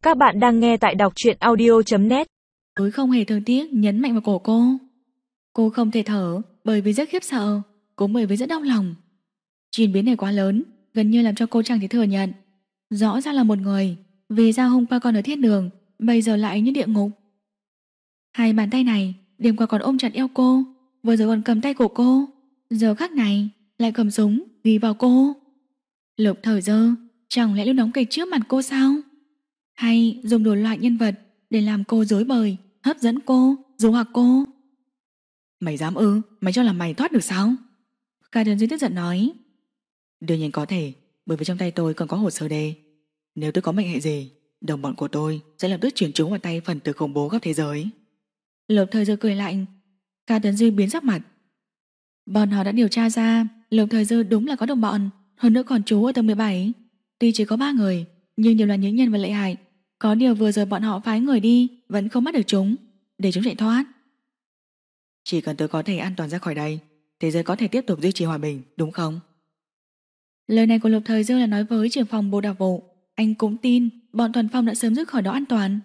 Các bạn đang nghe tại đọc truyện audio.net. Tôi không hề thương tiếc nhấn mạnh vào cổ cô. Cô không thể thở bởi vì rất khiếp sợ, cũng bởi vì rất đau lòng. Chuyển biến này quá lớn, gần như làm cho cô chẳng thể thừa nhận. Rõ ràng là một người, vì sao hôm qua còn ở thiên đường, bây giờ lại như địa ngục. Hai bàn tay này đêm qua còn ôm chặt eo cô, vừa rồi còn cầm tay của cô, giờ khắc này lại cầm súng ghi vào cô. Lục Thời Dơ chẳng lẽ lúc đóng kịch trước mặt cô sao? Hay dùng đủ loại nhân vật để làm cô rối bời, hấp dẫn cô, dụ hoặc cô? Mày dám ư? Mày cho là mày thoát được sao? Cả Đường Duy tức giận nói. Đương nhiên có thể, bởi vì trong tay tôi còn có hồ sơ đề. Nếu tôi có mệnh hệ gì, đồng bọn của tôi sẽ lập tức chuyển chúng vào tay phần tử khủng bố khắp thế giới. Lục Thời Dơ cười lạnh. Cả Tuấn Duy biến sắc mặt. Bọn họ đã điều tra ra Lục Thời Dơ đúng là có đồng bọn, hơn nữa còn trú ở tầng 17. Tuy chỉ có 3 người, nhưng đều là những nhân vật lợi hại. Có điều vừa rồi bọn họ phái người đi vẫn không bắt được chúng, để chúng chạy thoát. Chỉ cần tôi có thể an toàn ra khỏi đây, thế giới có thể tiếp tục duy trì hòa bình, đúng không? Lời này của Lục Thời Dơ là nói với trưởng phòng bộ đặc vụ. Anh cũng tin bọn Thuần Phong đã sớm rút khỏi đó an toàn.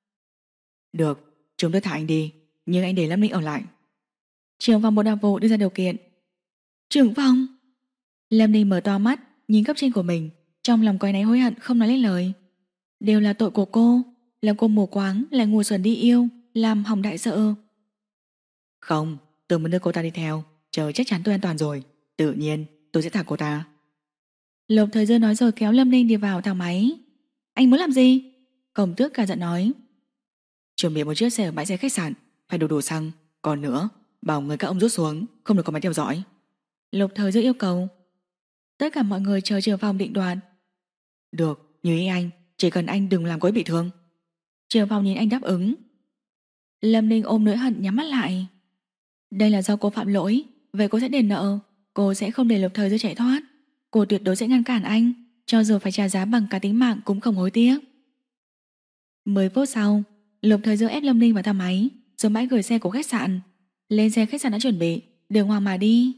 Được, chúng tôi thả anh đi, nhưng anh để Lâm Ninh ở lại. Trưởng phòng bộ đặc vụ đưa ra điều kiện. Trưởng phòng. Lâm Ninh mở to mắt nhìn cấp trên của mình, trong lòng coi náy hối hận không nói lên lời. Đều là tội của cô, là cô mù quáng lại ngu xuẩn đi yêu, làm hỏng đại sự. Không, tôi muốn đưa cô ta đi theo, chờ chắc chắn tôi an toàn rồi, tự nhiên tôi sẽ thả cô ta. Lục Thời Dơ nói rồi kéo Lâm Ninh đi vào thang máy. Anh muốn làm gì? Cổng tước cả giận nói. Chuẩn bị một chiếc xe ở bãi xe khách sạn, phải đủ xăng. Còn nữa, bảo người các ông rút xuống, không được có máy theo dõi. Lục Thời Dơ yêu cầu. Tất cả mọi người chờ trưởng phòng định đoạt. Được, như ý anh, chỉ cần anh đừng làm cô ấy bị thương. Trưởng phòng nhìn anh đáp ứng. Lâm Ninh ôm nỗi hận nhắm mắt lại. Đây là do cô phạm lỗi, vậy cô sẽ đền nợ. Cô sẽ không để Lục Thời Dơ chạy thoát. Cô tuyệt đối sẽ ngăn cản anh, cho dù phải trả giá bằng cả tính mạng cũng không hối tiếc. 10 phút sau, Lục Thời Dơ ép Lâm Ninh vào thang máy, rồi bãi gửi xe của khách sạn. Lên xe khách sạn đã chuẩn bị, đường hoàng mà đi.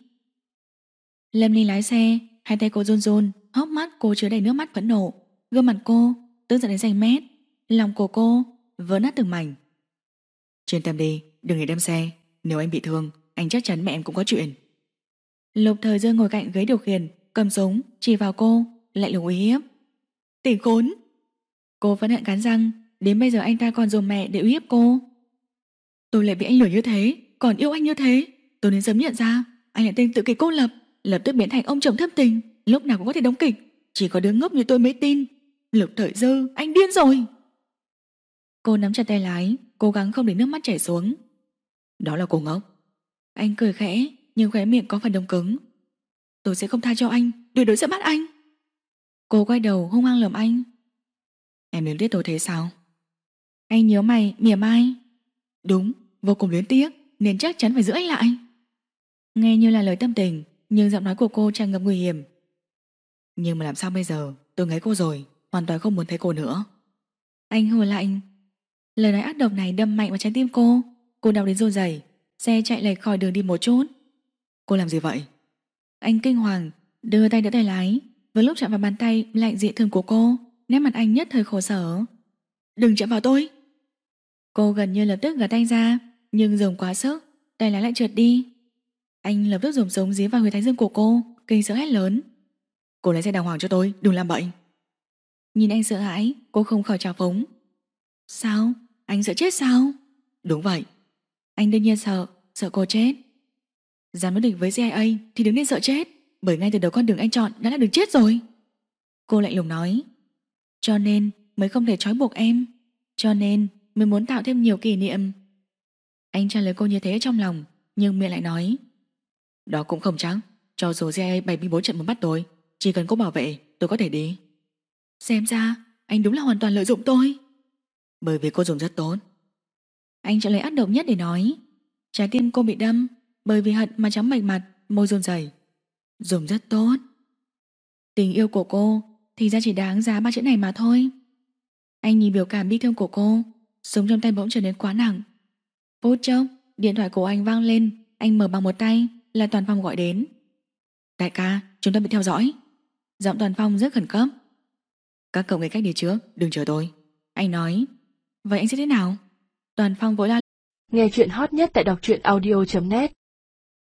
Lâm Ninh lái xe, hai tay cô run run, hốc mắt cô chứa đầy nước mắt phẫn nộ, gương mặt cô tức giận đến xanh mét, lòng của cô vỡ nát từng mảnh. Chuyên tâm đi, đừng để đâm xe. Nếu anh bị thương, anh chắc chắn mẹ em cũng có chuyện. Lục Thời Dơ ngồi cạnh ghế điều khiển, cầm súng chỉ vào cô, lạnh lùng uy hiếp. Tỉnh khốn! Cô vẫn hận cắn răng, đến bây giờ anh ta còn dùng mẹ để uy hiếp cô. Tôi lại bị anh lừa như thế, còn yêu anh như thế. Tôi nên sớm nhận ra anh là tên tự kỷ cô lập, lập tức biến thành ông chồng thâm tình, lúc nào cũng có thể đóng kịch. Chỉ có đứa ngốc như tôi mới tin. Lục Thời Dơ, anh điên rồi! Cô nắm chặt tay lái, cố gắng không để nước mắt chảy xuống. Đó là cô ngốc. Anh cười khẽ, nhưng khóe miệng có phần đông cứng. Tôi sẽ không tha cho anh, tuyệt đối sẽ bắt anh. Cô quay đầu hung hăng lườm anh. Em luyến tiếc tôi thế sao? Anh nhíu mày, mỉa mai. Đúng, vô cùng luyến tiếc, nên chắc chắn phải giữ anh lại. Nghe như là lời tâm tình, nhưng giọng nói của cô tràn ngập nguy hiểm. Nhưng mà làm sao bây giờ? Tôi ngấy cô rồi, hoàn toàn không muốn thấy cô nữa. Anh hừ lạnh. Lời nói ác độc này đâm mạnh vào trái tim cô. Cô đau đến run rẩy. Xe chạy lệch khỏi đường đi một chút. Cô làm gì vậy? Anh kinh hoàng, đưa tay đỡ tay lái. Vừa lúc chạm vào bàn tay lạnh dị thường của cô, nét mặt anh nhất thời khổ sở. Đừng chạm vào tôi! Cô gần như lập tức gạt anh ra, nhưng dùng quá sức, tay lái lại trượt đi. Anh lập tức dùng súng dí vào huyệt thái dương của cô, kinh sợ hét lớn. Cô lái xe đàng hoàng cho tôi, đừng làm bậy. Nhìn anh sợ hãi, cô không khỏi trào phúng. Sao? Anh sợ chết sao? Đúng vậy. Anh đương nhiên sợ cô chết. Dám đối địch với CIA thì đừng nên sợ chết, bởi ngay từ đầu con đường anh chọn đã là đường chết rồi. Cô lạnh lùng nói. Cho nên mới không thể trói buộc em, cho nên mới muốn tạo thêm nhiều kỷ niệm. Anh trả lời cô như thế trong lòng, nhưng miệng lại nói. Đó cũng không chắc, cho dù CIA bày binh bố trận muốn bắt tôi, chỉ cần cô bảo vệ tôi có thể đi. Xem ra anh đúng là hoàn toàn lợi dụng tôi. Bởi vì cô dùng rất tốt. Anh chọn lời ác độc nhất để nói. Trái tim cô bị đâm, bởi vì hận mà trắng bệch mặt, môi run rẩy. Dùng rất tốt. Tình yêu của cô thì ra chỉ đáng giá 3 chữ này mà thôi. Anh nhìn biểu cảm bi thương của cô, súng trong tay bỗng trở nên quá nặng. Phút chốc, điện thoại của anh vang lên. Anh mở bằng một tay, là Toàn Phong gọi đến. Đại ca, chúng ta bị theo dõi. Giọng Toàn Phong rất khẩn cấp. Các cậu nghĩ cách đi trước, đừng chờ tôi. Anh nói, vậy anh sẽ thế nào? Toàn Phong vội la. Nghe chuyện hot nhất tại đọc truyện audio.net